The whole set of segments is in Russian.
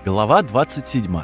Глава 27.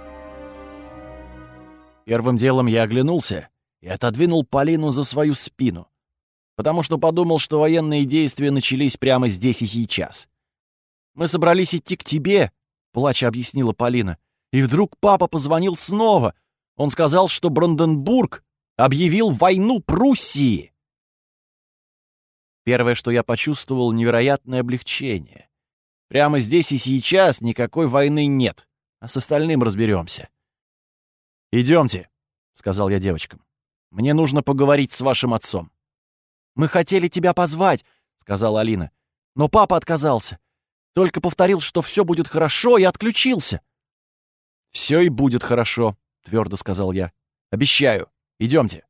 Первым делом я оглянулся и отодвинул Полину за свою спину, потому что подумал, что военные действия начались прямо здесь и сейчас. «Мы собрались идти к тебе», — плача объяснила Полина, «и вдруг папа позвонил снова. Он сказал, что Бранденбург объявил войну Пруссии». Первое, что я почувствовал, — невероятное облегчение. Прямо здесь и сейчас никакой войны нет, а с остальным разберемся. «Идемте», — сказал я девочкам. «Мне нужно поговорить с вашим отцом». «Мы хотели тебя позвать», — сказала Алина, «но папа отказался. Только повторил, что все будет хорошо, и отключился». «Все и будет хорошо», — твердо сказал я. «Обещаю. Идемте».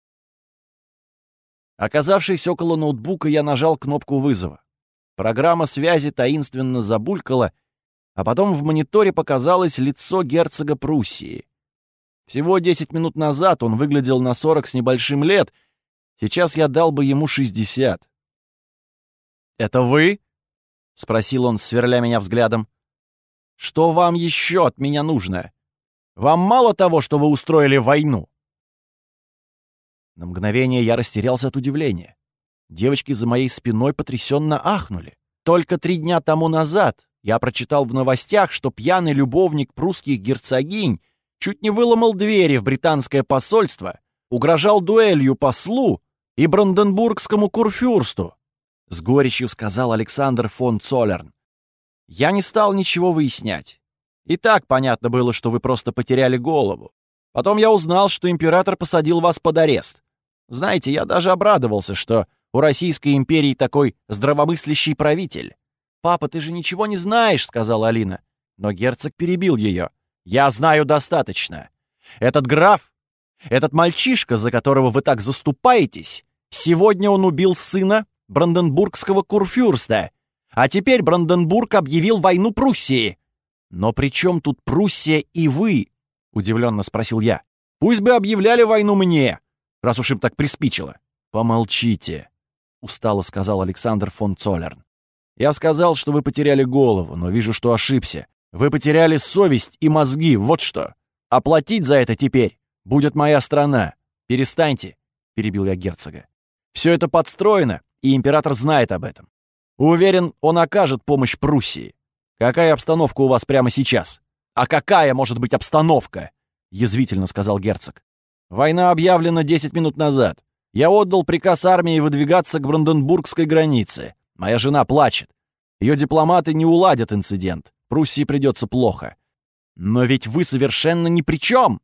Оказавшись около ноутбука, я нажал кнопку вызова. Программа связи таинственно забулькала, а потом в мониторе показалось лицо герцога Пруссии. Всего 10 минут назад он выглядел на 40 с небольшим лет, сейчас я дал бы ему 60. «Это вы?» — спросил он, сверля меня взглядом. «Что вам еще от меня нужно? Вам мало того, что вы устроили войну?» На мгновение я растерялся от удивления. Девочки за моей спиной потрясенно ахнули. Только 3 дня тому назад я прочитал в новостях, что пьяный любовник прусских герцогинь чуть не выломал двери в британское посольство, угрожал дуэлью послу и бранденбургскому курфюрсту, — с горечью сказал Александр фон Цоллерн. Я не стал ничего выяснять. И так понятно было, что вы просто потеряли голову. Потом я узнал, что император посадил вас под арест. Знаете, я даже обрадовался, что у Российской империи такой здравомыслящий правитель. «Папа, ты же ничего не знаешь», — сказала Алина. Но герцог перебил ее. «Я знаю достаточно. Этот граф, этот мальчишка, за которого вы так заступаетесь, сегодня он убил сына бранденбургского курфюрста, а теперь Бранденбург объявил войну Пруссии». «Но при чем тут Пруссия и вы?» — удивленно спросил я. «Пусть бы объявляли войну мне, раз уж им так приспичило». «Помолчите», — устало сказал Александр фон Цоллерн. «Я сказал, что вы потеряли голову, но вижу, что ошибся. Вы потеряли совесть и мозги, вот что. А платить за это теперь будет моя страна. Перестаньте», — перебил я герцога. «Все это подстроено, и император знает об этом. Уверен, он окажет помощь Пруссии. Какая обстановка у вас прямо сейчас?» «А какая может быть обстановка?» — язвительно сказал герцог. «Война объявлена 10 минут назад. Я отдал приказ армии выдвигаться к бранденбургской границе. Моя жена плачет. Ее дипломаты не уладят инцидент. Пруссии придется плохо. Но ведь вы совершенно ни при чем!»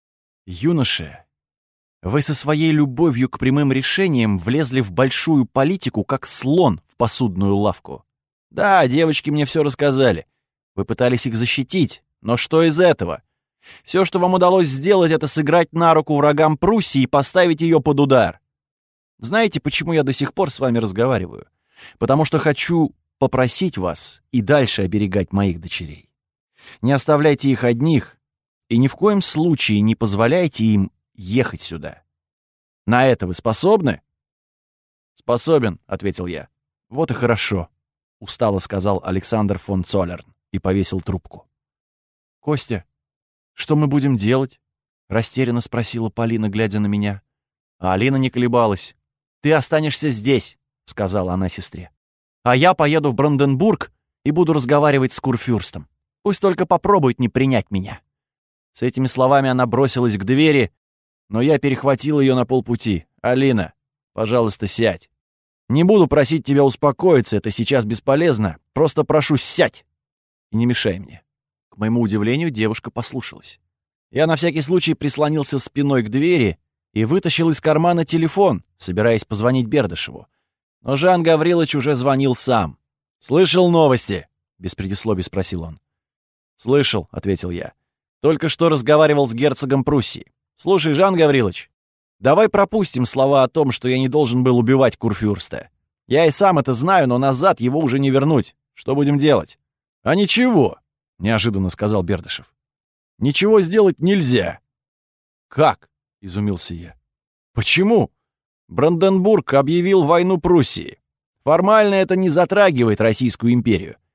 «Юноша, вы со своей любовью к прямым решениям влезли в большую политику, как слон в посудную лавку. Да, девочки мне все рассказали. Вы пытались их защитить, но что из этого? Все, что вам удалось сделать, это сыграть на руку врагам Пруссии и поставить ее под удар. Знаете, почему я до сих пор с вами разговариваю? Потому что хочу попросить вас и дальше оберегать моих дочерей. Не оставляйте их одних и ни в коем случае не позволяйте им ехать сюда. На это вы способны?» «Способен», — ответил я. «Вот и хорошо», — устало сказал Александр фон Цоллерн и повесил трубку. «Костя, что мы будем делать?» — растерянно спросила Полина, глядя на меня. А Алина не колебалась. «Ты останешься здесь», — сказала она сестре. «А я поеду в Бранденбург и буду разговаривать с курфюрстом. Пусть только попробует не принять меня». С этими словами она бросилась к двери, но я перехватил ее на полпути. «Алина, пожалуйста, сядь. Не буду просить тебя успокоиться, это сейчас бесполезно. Просто прошу, сядь и не мешай мне». К моему удивлению, девушка послушалась. Я на всякий случай прислонился спиной к двери и вытащил из кармана телефон, собираясь позвонить Бердышеву. Но Жан Гаврилович уже звонил сам. «Слышал новости?» — без предисловий спросил он. «Слышал», — ответил я. «Только что разговаривал с герцогом Пруссии. Слушай, Жан Гаврилович, давай пропустим слова о том, что я не должен был убивать курфюрста. Я и сам это знаю, но назад его уже не вернуть. Что будем делать?» «А ничего», — неожиданно сказал Бердышев. «Ничего сделать нельзя». «Как?» — изумился я. «Почему? Бранденбург объявил войну Пруссии. Формально это не затрагивает Российскую империю.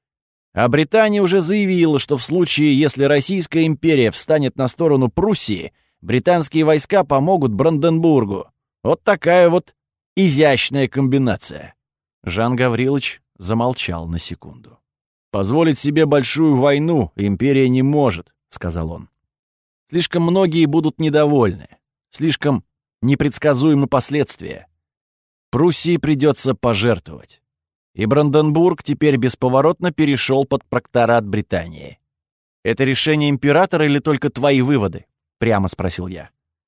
А Британия уже заявила, что в случае, если Российская империя встанет на сторону Пруссии, британские войска помогут Бранденбургу. Вот такая вот изящная комбинация». Жан Гаврилович замолчал на секунду. «Позволить себе большую войну империя не может», — сказал он. «Слишком многие будут недовольны. Слишком непредсказуемы последствия. Пруссии придется пожертвовать. И Бранденбург теперь бесповоротно перешел под протекторат Британии. Это решение императора или только твои выводы?» — прямо спросил я.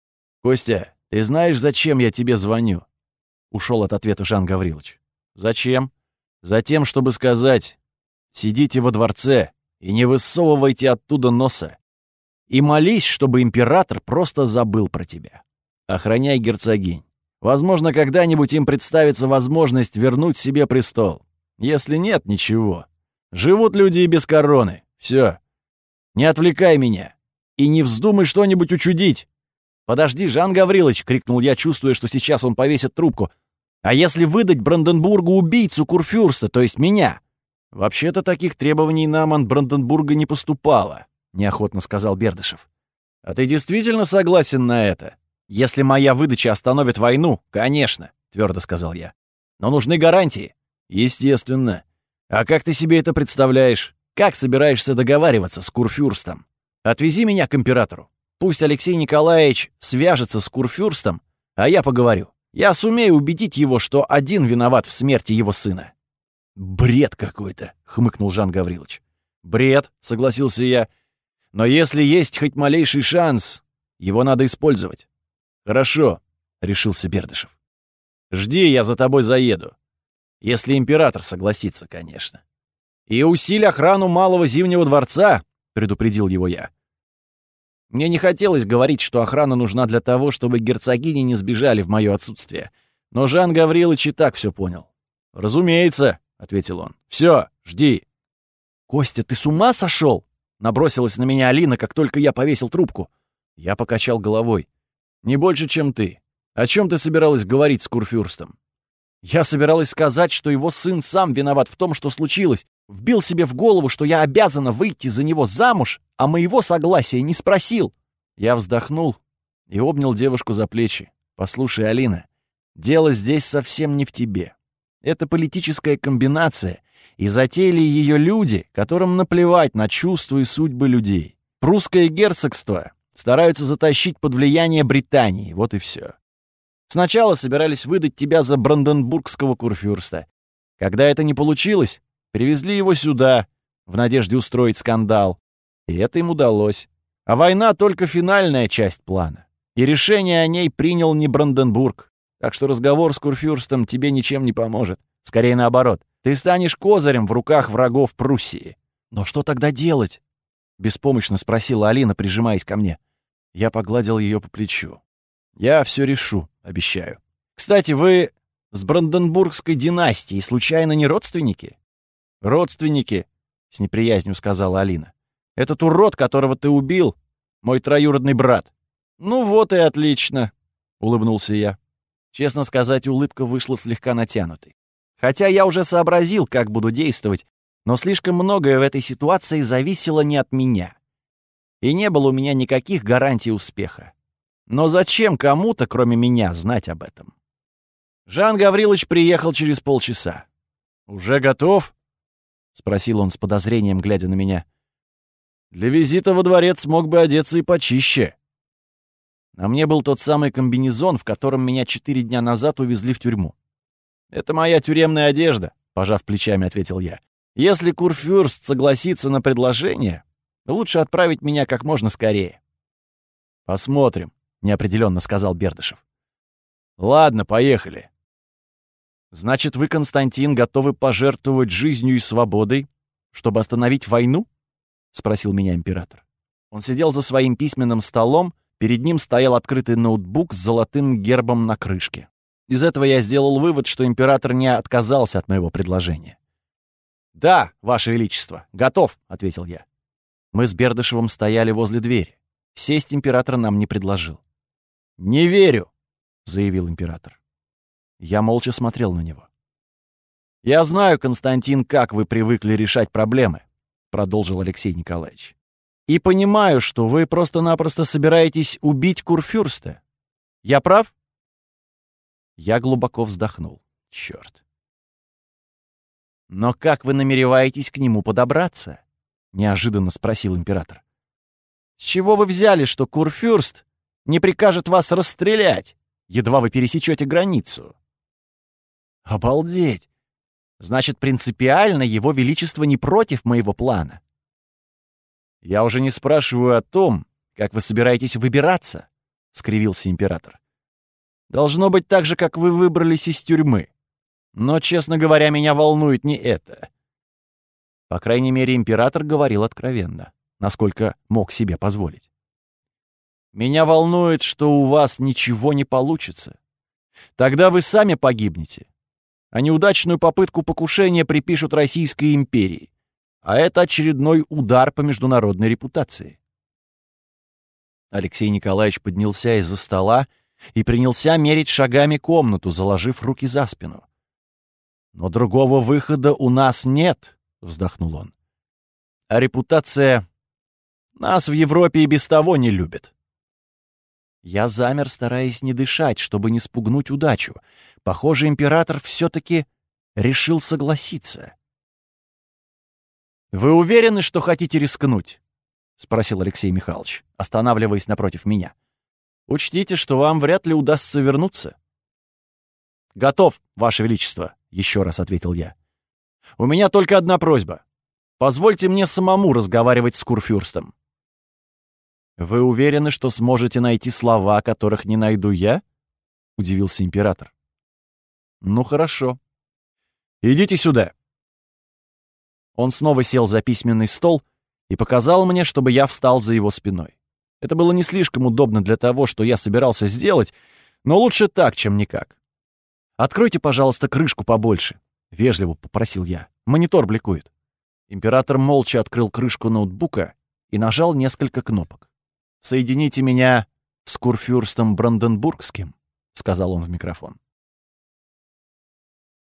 «Костя, ты знаешь, зачем я тебе звоню?» — ушел от ответа Жан Гаврилович. «Зачем?» «Затем, чтобы сказать: сидите во дворце и не высовывайте оттуда носа. И молись, чтобы император просто забыл про тебя. Охраняй герцогинь. Возможно, когда-нибудь им представится возможность вернуть себе престол. Если нет, ничего. Живут люди и без короны. Все. Не отвлекай меня. И не вздумай что-нибудь учудить». «Подожди, Жан Гаврилович!» — крикнул я, чувствуя, что сейчас он повесит трубку. «А если выдать Бранденбургу убийцу курфюрста, то есть меня?» «Вообще-то таких требований нам от Бранденбурга не поступало», — неохотно сказал Бердышев. «А ты действительно согласен на это?» «Если моя выдача остановит войну, конечно», — твердо сказал я. «Но нужны гарантии». «Естественно. А как ты себе это представляешь? Как собираешься договариваться с курфюрстом? Отвези меня к императору. Пусть Алексей Николаевич свяжется с курфюрстом, а я поговорю. Я сумею убедить его, что один виноват в смерти его сына». «Бред какой-то», — хмыкнул Жан Гаврилович. «Бред», — согласился я. «Но если есть хоть малейший шанс, его надо использовать». «Хорошо», — решился Бердышев. «Жди, я за тобой заеду. Если император согласится, конечно. И усиль охрану Малого Зимнего дворца», — предупредил его я. Мне не хотелось говорить, что охрана нужна для того, чтобы герцогини не сбежали в мое отсутствие. Но Жан Гаврилович и так все понял. «Разумеется», — ответил он. «Все, жди». «Костя, ты с ума сошел?» — набросилась на меня Алина, как только я повесил трубку. Я покачал головой. «Не больше, чем ты. О чем ты собиралась говорить с курфюрстом?» «Я собиралась сказать, что его сын сам виноват в том, что случилось. Вбил себе в голову, что я обязана выйти за него замуж, а моего согласия не спросил». Я вздохнул и обнял девушку за плечи. «Послушай, Алина, дело здесь совсем не в тебе. Это политическая комбинация, и затеяли ее люди, которым наплевать на чувства и судьбы людей. Прусское герцогство стараются затащить под влияние Британии, вот и все. Сначала собирались выдать тебя за бранденбургского курфюрста. Когда это не получилось, привезли его сюда, в надежде устроить скандал. И это им удалось. А война — только финальная часть плана. И решение о ней принял не Бранденбург. Так что разговор с курфюрстом тебе ничем не поможет. Скорее наоборот. Ты станешь козырем в руках врагов Пруссии. «Но что тогда делать?» — беспомощно спросила Алина, прижимаясь ко мне. Я погладил ее по плечу. «Я все решу, обещаю. Кстати, вы с Бранденбургской династией случайно не родственники?» «Родственники», — с неприязнью сказала Алина. «Этот урод, которого ты убил, мой троюродный брат». «Ну вот и отлично», — улыбнулся я. Честно сказать, улыбка вышла слегка натянутой. Хотя я уже сообразил, как буду действовать, но слишком многое в этой ситуации зависело не от меня. И не было у меня никаких гарантий успеха. Но зачем кому-то, кроме меня, знать об этом? Жан Гаврилович приехал через полчаса. «Уже готов?» — спросил он с подозрением, глядя на меня. «Для визита во дворец мог бы одеться и почище». На мне был тот самый комбинезон, в котором меня 4 дня назад увезли в тюрьму. «Это моя тюремная одежда», — пожав плечами, ответил я. «Если курфюрст согласится на предложение, лучше отправить меня как можно скорее». «Посмотрим», — неопределенно сказал Бердышев. «Ладно, поехали». «Значит, вы, Константин, готовы пожертвовать жизнью и свободой, чтобы остановить войну?» — спросил меня император. Он сидел за своим письменным столом, перед ним стоял открытый ноутбук с золотым гербом на крышке. Из этого я сделал вывод, что император не отказался от моего предложения. «Да, Ваше Величество, готов», — ответил я. Мы с Бердышевым стояли возле двери. Сесть император нам не предложил. «Не верю», — заявил император. Я молча смотрел на него. «Я знаю, Константин, как вы привыкли решать проблемы», продолжил Алексей Николаевич. «И понимаю, что вы просто-напросто собираетесь убить Курфюрста. Я прав?» Я глубоко вздохнул. Чёрт. «Но как вы намереваетесь к нему подобраться?» — неожиданно спросил император. «С чего вы взяли, что Курфюрст не прикажет вас расстрелять, едва вы пересечете границу?» «Обалдеть! Значит, принципиально его величество не против моего плана?» «Я уже не спрашиваю о том, как вы собираетесь выбираться», — скривился император. «Должно быть так же, как вы выбрались из тюрьмы. Но, честно говоря, меня волнует не это». По крайней мере, император говорил откровенно, насколько мог себе позволить. «Меня волнует, что у вас ничего не получится. Тогда вы сами погибнете, а неудачную попытку покушения припишут Российской империи, а это очередной удар по международной репутации». Алексей Николаевич поднялся из-за стола и принялся мерить шагами комнату, заложив руки за спину. «Но другого выхода у нас нет», — вздохнул он. «А репутация нас в Европе и без того не любит». Я замер, стараясь не дышать, чтобы не спугнуть удачу. Похоже, император все-таки решил согласиться. «Вы уверены, что хотите рискнуть?» — спросил Алексей Михайлович, останавливаясь напротив меня. «Учтите, что вам вряд ли удастся вернуться». «Готов, Ваше Величество», — еще раз ответил я. «У меня только одна просьба. Позвольте мне самому разговаривать с Курфюрстом». «Вы уверены, что сможете найти слова, которых не найду я?» — удивился император. «Ну хорошо. Идите сюда». Он снова сел за письменный стол и показал мне, чтобы я встал за его спиной. Это было не слишком удобно для того, что я собирался сделать, но лучше так, чем никак. «Откройте, пожалуйста, крышку побольше», — вежливо попросил я. «Монитор бликует». Император молча открыл крышку ноутбука и нажал несколько кнопок. «Соедините меня с Курфюрстом Бранденбургским», — сказал он в микрофон.